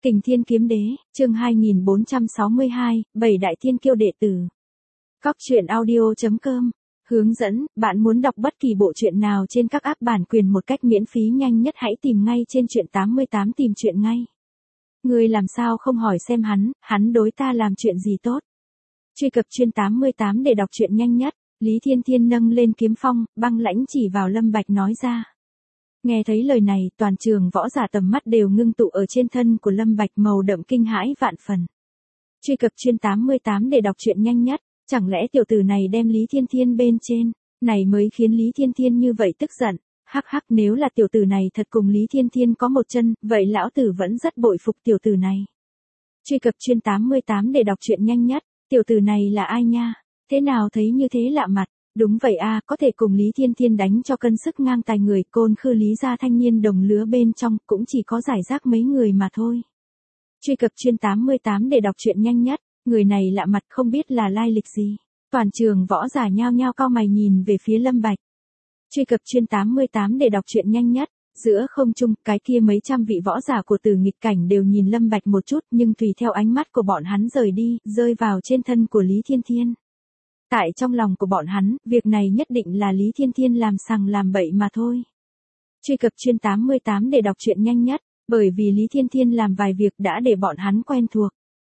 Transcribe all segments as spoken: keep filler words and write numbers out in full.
Kình Thiên Kiếm Đế, chương hai nghìn bốn trăm sáu mươi hai, bảy đại thiên kiêu đệ tử. Cóc truyện audio chấm com. Hướng dẫn, bạn muốn đọc bất kỳ bộ truyện nào trên các app bản quyền một cách miễn phí nhanh nhất hãy tìm ngay trên truyện tám mươi tám tìm truyện ngay. Ngươi làm sao không hỏi xem hắn, hắn đối ta làm chuyện gì tốt. Truy cập truyện tám mươi tám để đọc truyện nhanh nhất, Lý Thiên Thiên nâng lên kiếm phong, băng lãnh chỉ vào Lâm Bạch nói ra. Nghe thấy lời này, toàn trường võ giả tầm mắt đều ngưng tụ ở trên thân của Lâm Bạch màu đậm kinh hãi vạn phần. Truy cập truyện tám mươi tám để đọc truyện nhanh nhất, chẳng lẽ tiểu tử này đem Lý Thiên Thiên bên trên, này mới khiến Lý Thiên Thiên như vậy tức giận. Hắc hắc, nếu là tiểu tử này thật cùng Lý Thiên Thiên có một chân, vậy lão tử vẫn rất bội phục tiểu tử này. Truy cập truyện tám mươi tám để đọc truyện nhanh nhất, tiểu tử này là ai nha? Thế nào thấy như thế lạ mặt? Đúng vậy a, có thể cùng Lý Thiên Thiên đánh cho cân sức ngang tài người, Côn Khư Lý gia thanh niên đồng lứa bên trong cũng chỉ có giải rác mấy người mà thôi. Truy cập truyện tám mươi tám để đọc truyện nhanh nhất, người này lạ mặt không biết là lai lịch gì. Toàn trường võ giả nhao nhao cau mày nhìn về phía Lâm Bạch. Truy cập truyện tám mươi tám để đọc truyện nhanh nhất, giữa không trung, cái kia mấy trăm vị võ giả của Tử Nghịch Cảnh đều nhìn Lâm Bạch một chút, nhưng tùy theo ánh mắt của bọn hắn rời đi, rơi vào trên thân của Lý Thiên Thiên. Tại trong lòng của bọn hắn, việc này nhất định là Lý Thiên Thiên làm sằng làm bậy mà thôi. Truy cập truyện tám mươi tám để đọc truyện nhanh nhất, bởi vì Lý Thiên Thiên làm vài việc đã để bọn hắn quen thuộc.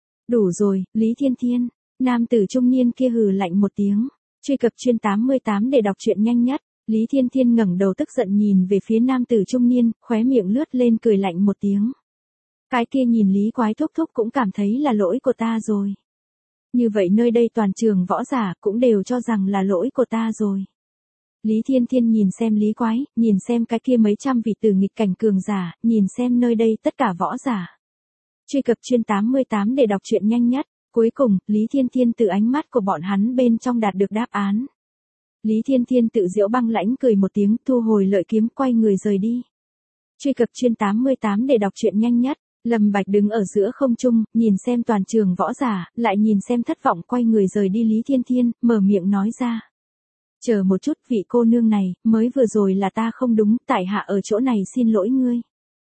Đủ rồi, Lý Thiên Thiên. Nam tử trung niên kia hừ lạnh một tiếng. Truy cập truyện tám mươi tám để đọc truyện nhanh nhất, Lý Thiên Thiên ngẩng đầu tức giận nhìn về phía nam tử trung niên, khóe miệng lướt lên cười lạnh một tiếng. Cái kia nhìn Lý Quái thúc thúc cũng cảm thấy là lỗi của ta rồi. Như vậy nơi đây toàn trường võ giả cũng đều cho rằng là lỗi của ta rồi. Lý Thiên Thiên nhìn xem Lý Quái, nhìn xem cái kia mấy trăm vị Tử Nghịch Cảnh cường giả, nhìn xem nơi đây tất cả võ giả. Truy cập truyện tám mươi tám để đọc truyện nhanh nhất, cuối cùng, Lý Thiên Thiên từ ánh mắt của bọn hắn bên trong đạt được đáp án. Lý Thiên Thiên tự giễu băng lãnh cười một tiếng, thu hồi lợi kiếm, quay người rời đi. Truy cập truyện tám mươi tám để đọc truyện nhanh nhất, Lâm Bạch đứng ở giữa không trung, nhìn xem toàn trường võ giả, lại nhìn xem thất vọng quay người rời đi Lý Thiên Thiên, mở miệng nói ra. Chờ một chút, vị cô nương này, mới vừa rồi là ta không đúng, tại hạ ở chỗ này xin lỗi ngươi.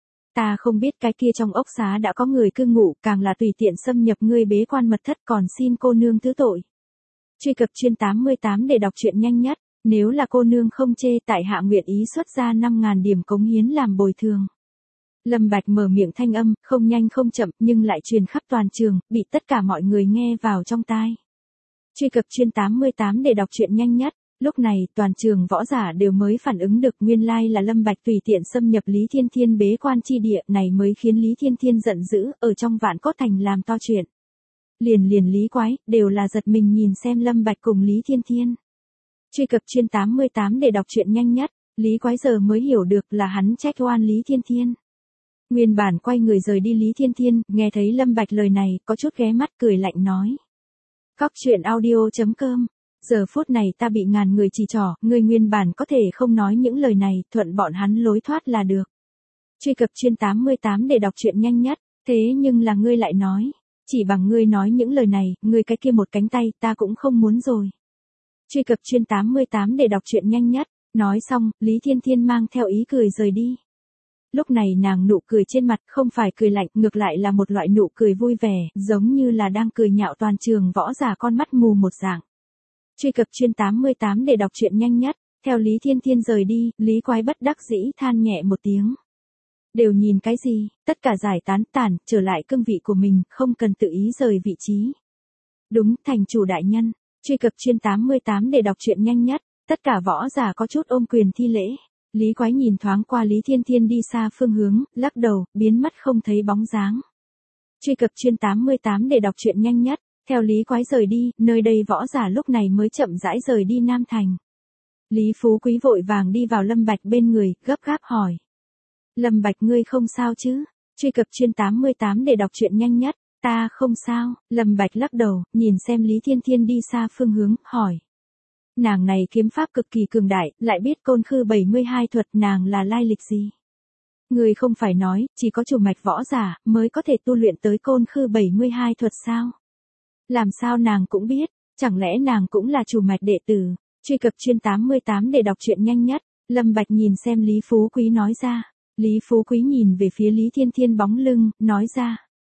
Ta không biết cái kia trong ốc xá đã có người cư ngụ, càng là tùy tiện xâm nhập ngươi bế quan mật thất, còn xin cô nương thứ tội. Truy cập truyện tám mươi tám để đọc truyện nhanh nhất, nếu là cô nương không chê, tại hạ nguyện ý xuất ra năm ngàn điểm cống hiến làm bồi thường. Lâm Bạch mở miệng thanh âm, không nhanh không chậm, nhưng lại truyền khắp toàn trường, bị tất cả mọi người nghe vào trong tai. Truy cập truyện tám mươi tám để đọc truyện nhanh nhất, lúc này, toàn trường võ giả đều mới phản ứng được nguyên lai là Lâm Bạch tùy tiện xâm nhập Lý Thiên Thiên bế quan chi địa, này mới khiến Lý Thiên Thiên giận dữ, ở trong Vạn Cốt Thành làm to chuyện. Liền liền Lý Quái, đều là giật mình nhìn xem Lâm Bạch cùng Lý Thiên Thiên. Truy cập truyện tám mươi tám để đọc truyện nhanh nhất, Lý Quái giờ mới hiểu được là hắn trách oan Lý Thiên Thiên. Nguyên bản quay người rời đi Lý Thiên Thiên, nghe thấy Lâm Bạch lời này, có chút ghé mắt cười lạnh nói. Cóc truyện audio chấm com. Giờ phút này ta bị ngàn người chỉ trỏ, ngươi nguyên bản có thể không nói những lời này, thuận bọn hắn lối thoát là được. Truy cập truyện tám mươi tám để đọc truyện nhanh nhất, thế nhưng là ngươi lại nói. Chỉ bằng ngươi nói những lời này, ngươi cái kia một cánh tay, ta cũng không muốn rồi. Truy cập truyện tám mươi tám để đọc truyện nhanh nhất, nói xong, Lý Thiên Thiên mang theo ý cười rời đi. Lúc này nàng nụ cười trên mặt không phải cười lạnh, ngược lại là một loại nụ cười vui vẻ, giống như là đang cười nhạo toàn trường võ giả con mắt mù một dạng. Truy cập truyện tám mươi tám để đọc truyện nhanh nhất, theo Lý Thiên Thiên rời đi, Lý Quái bất đắc dĩ than nhẹ một tiếng. Đều nhìn cái gì, tất cả giải tán tản, trở lại cương vị của mình, không cần tự ý rời vị trí. Đúng, thành chủ đại nhân, truy cập truyện tám mươi tám để đọc truyện nhanh nhất, tất cả võ giả có chút ôm quyền thi lễ. Lý Quái nhìn thoáng qua Lý Thiên Thiên đi xa phương hướng, lắc đầu, biến mất không thấy bóng dáng. Truy cập truyện tám mươi tám để đọc truyện nhanh nhất, theo Lý Quái rời đi, nơi đây võ giả lúc này mới chậm rãi rời đi Nam Thành. Lý Phú Quý vội vàng đi vào Lâm Bạch bên người, gấp gáp hỏi. Lâm Bạch ngươi không sao chứ? Truy cập truyện tám mươi tám để đọc truyện nhanh nhất, ta không sao. Lâm Bạch lắc đầu, nhìn xem Lý Thiên Thiên đi xa phương hướng, hỏi. Nàng này kiếm pháp cực kỳ cường đại, lại biết Côn Khư bảy mươi hai thuật, nàng là lai lịch gì? Ngươi không phải nói, chỉ có chủ mạch võ giả, mới có thể tu luyện tới Côn Khư bảy mươi hai thuật sao? Làm sao nàng cũng biết, chẳng lẽ nàng cũng là chủ mạch đệ tử? Truy cập truyện tám mươi tám để đọc truyện nhanh nhất, Lâm Bạch nhìn xem Lý Phú Quý nói ra. Lý Phú Quý nhìn về phía Lý Thiên Thiên bóng lưng, nói ra.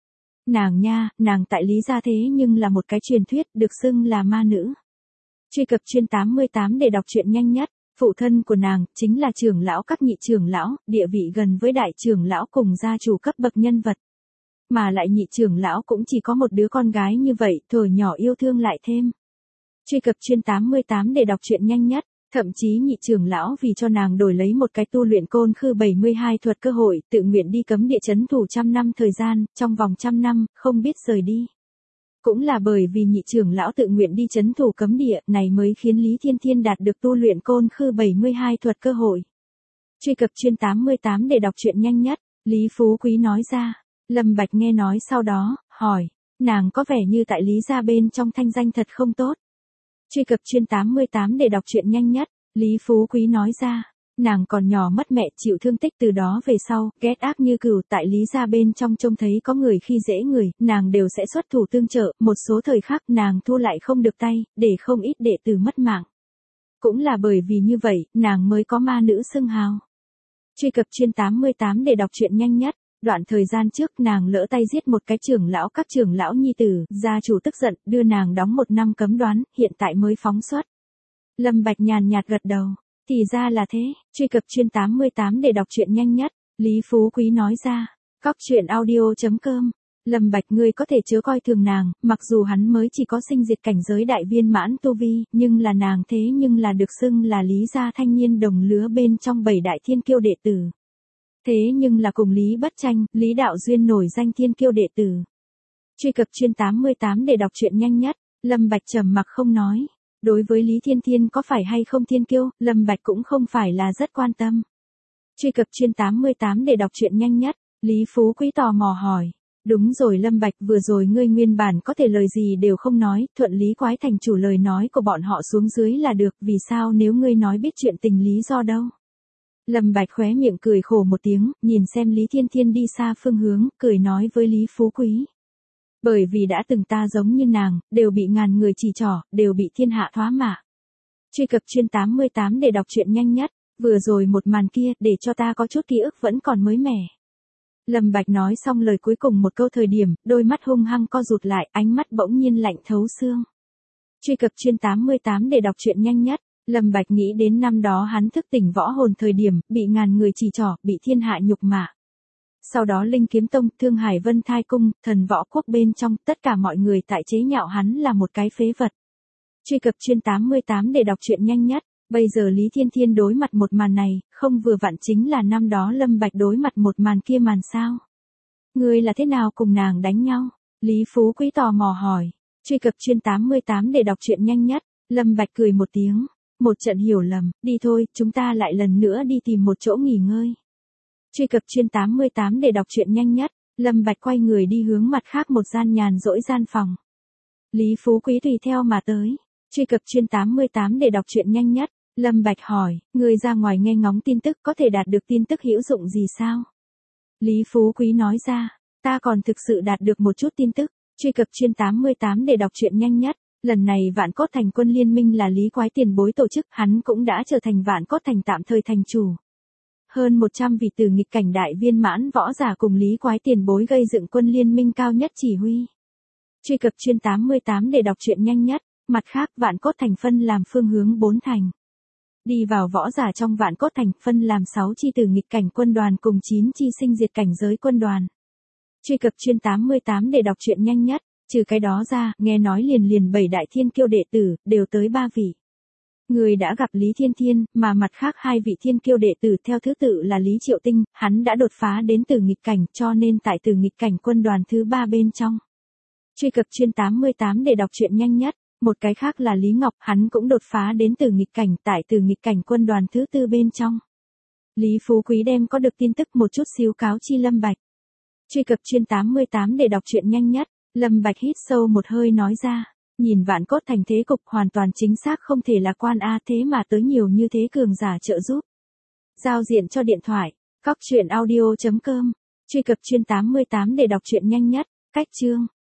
Nàng nha, nàng tại Lý gia thế nhưng là một cái truyền thuyết, được xưng là ma nữ. Truy cập chuyên tám mươi tám để đọc truyện nhanh nhất. Phụ thân của nàng, chính là trưởng lão các nhị trưởng lão, địa vị gần với đại trưởng lão cùng gia chủ cấp bậc nhân vật. Mà lại nhị trưởng lão cũng chỉ có một đứa con gái như vậy, thuở nhỏ yêu thương lại thêm. Truy cập chuyên tám mươi tám để đọc truyện nhanh nhất. Thậm chí nhị trưởng lão vì cho nàng đổi lấy một cái tu luyện côn khư bảy mươi hai thuật cơ hội, tự nguyện đi cấm địa chấn thủ trăm năm thời gian, trong vòng trăm năm, không biết rời đi. Cũng là bởi vì nhị trưởng lão tự nguyện đi chấn thủ cấm địa này mới khiến Lý Thiên Thiên đạt được tu luyện côn khư bảy mươi hai thuật cơ hội. Truy cập chuyên tám mươi tám để đọc truyện nhanh nhất. Lý Phú Quý nói ra. Lâm Bạch nghe nói sau đó, hỏi, nàng có vẻ như tại Lý gia bên trong thanh danh thật không tốt. Truy cập chuyên tám mươi tám để đọc truyện nhanh nhất. Lý Phú Quý nói ra, nàng còn nhỏ mất mẹ chịu thương tích từ đó về sau, ghét ác như cừu tại Lý gia bên trong trông thấy có người khi dễ người, nàng đều sẽ xuất thủ tương trợ, một số thời khắc nàng thu lại không được tay, để không ít đệ tử mất mạng. Cũng là bởi vì như vậy, nàng mới có ma nữ xưng hào. Truy cập chuyên tám mươi tám để đọc truyện nhanh nhất. Đoạn thời gian trước nàng lỡ tay giết một cái trưởng lão các trưởng lão nhi tử, gia chủ tức giận, đưa nàng đóng một năm cấm đoán, hiện tại mới phóng xuất. Lâm Bạch nhàn nhạt gật đầu, thì ra là thế, truy cập chuyên tám mươi tám để đọc truyện nhanh nhất. Lý Phú Quý nói ra, cóc truyện audio chấm com. Lâm Bạch ngươi có thể chớ coi thường nàng, mặc dù hắn mới chỉ có sinh diệt cảnh giới đại viên mãn tu vi, nhưng là nàng thế nhưng là được xưng là Lý gia thanh niên đồng lứa bên trong bảy đại thiên kiêu đệ tử. Thế nhưng là cùng Lý Bất Tranh, Lý Đạo Duyên nổi danh thiên kiêu đệ tử. Truy cập chuyên tám mươi tám để đọc truyện nhanh nhất. Lâm Bạch trầm mặc không nói. Đối với Lý Thiên Thiên có phải hay không thiên kiêu, Lâm Bạch cũng không phải là rất quan tâm. Truy cập chuyên tám mươi tám để đọc truyện nhanh nhất. Lý Phú Quý tò mò hỏi. Đúng rồi Lâm Bạch, vừa rồi ngươi nguyên bản có thể lời gì đều không nói, thuận lý quái thành chủ lời nói của bọn họ xuống dưới là được, vì sao nếu ngươi nói biết chuyện tình lý do đâu? Lâm Bạch khóe miệng cười khổ một tiếng, nhìn xem Lý Thiên Thiên đi xa phương hướng, cười nói với Lý Phú Quý. Bởi vì đã từng ta giống như nàng, đều bị ngàn người chỉ trỏ, đều bị thiên hạ thoá mạ. Truy cập chuyên tám mươi tám để đọc truyện nhanh nhất. Vừa rồi một màn kia, để cho ta có chút ký ức vẫn còn mới mẻ. Lâm Bạch nói xong lời cuối cùng một câu thời điểm, đôi mắt hung hăng co rụt lại, ánh mắt bỗng nhiên lạnh thấu xương. Truy cập chuyên tám mươi tám để đọc truyện nhanh nhất. Lâm Bạch nghĩ đến năm đó hắn thức tỉnh võ hồn thời điểm, bị ngàn người chỉ trỏ, bị thiên hạ nhục mạ. Sau đó Linh Kiếm Tông, Thương Hải Vân Thai Cung, Thần Võ Quốc bên trong, tất cả mọi người tại chế nhạo hắn là một cái phế vật. Truy cập chuyên tám mươi tám để đọc truyện nhanh nhất. Bây giờ Lý Thiên Thiên đối mặt một màn này, không vừa vặn chính là năm đó Lâm Bạch đối mặt một màn kia màn sao? Ngươi là thế nào cùng nàng đánh nhau? Lý Phú Quý tò mò hỏi. Truy cập chuyên tám mươi tám để đọc truyện nhanh nhất. Lâm Bạch cười một tiếng. Một trận hiểu lầm, đi thôi, chúng ta lại lần nữa đi tìm một chỗ nghỉ ngơi. Truy cập chuyên tám mươi tám để đọc truyện nhanh nhất. Lâm Bạch quay người đi hướng mặt khác một gian nhàn rỗi gian phòng. Lý Phú Quý tùy theo mà tới. Truy cập chuyên tám mươi tám để đọc truyện nhanh nhất. Lâm Bạch hỏi, người ra ngoài nghe ngóng tin tức có thể đạt được tin tức hữu dụng gì sao? Lý Phú Quý nói ra, ta còn thực sự đạt được một chút tin tức. Truy cập chuyên tám mươi tám để đọc truyện nhanh nhất. Lần này Vạn Cốt Thành quân liên minh là Lý Quái tiền bối tổ chức, hắn cũng đã trở thành Vạn Cốt Thành tạm thời thành chủ. Hơn một trăm vị từ nghịch cảnh đại viên mãn võ giả cùng Lý Quái tiền bối gây dựng quân liên minh cao nhất chỉ huy. Truy cập chuyên tám mươi tám để đọc truyện nhanh nhất. Mặt khác Vạn Cốt Thành phân làm phương hướng bốn thành. Đi vào võ giả trong Vạn Cốt Thành phân làm sáu chi từ nghịch cảnh quân đoàn cùng chín chi sinh diệt cảnh giới quân đoàn. Truy cập chuyên tám mươi tám để đọc truyện nhanh nhất. Trừ cái đó ra, nghe nói liền liền bảy đại thiên kiêu đệ tử, đều tới ba vị. Người đã gặp Lý Thiên Thiên, mà mặt khác hai vị thiên kiêu đệ tử theo thứ tự là Lý Triệu Tinh, hắn đã đột phá đến từ nghịch cảnh, cho nên tại từ nghịch cảnh quân đoàn thứ ba bên trong. Truy cập chuyên tám mươi tám để đọc truyện nhanh nhất. Một cái khác là Lý Ngọc, hắn cũng đột phá đến từ nghịch cảnh tại từ nghịch cảnh quân đoàn thứ tư bên trong. Lý Phú Quý đem có được tin tức một chút xíu cáo chi Lâm Bạch. Truy cập chuyên tám mươi tám để đọc truyện nhanh nhất. Lâm Bạch hít sâu một hơi nói ra, nhìn Vạn Cốt Thành thế cục hoàn toàn chính xác không thể là quan a thế mà tới nhiều như thế cường giả trợ giúp. Giao diện cho điện thoại, cóc truyện audio chấm com. Truy cập chuyên tám mươi tám để đọc truyện nhanh nhất. Cách chương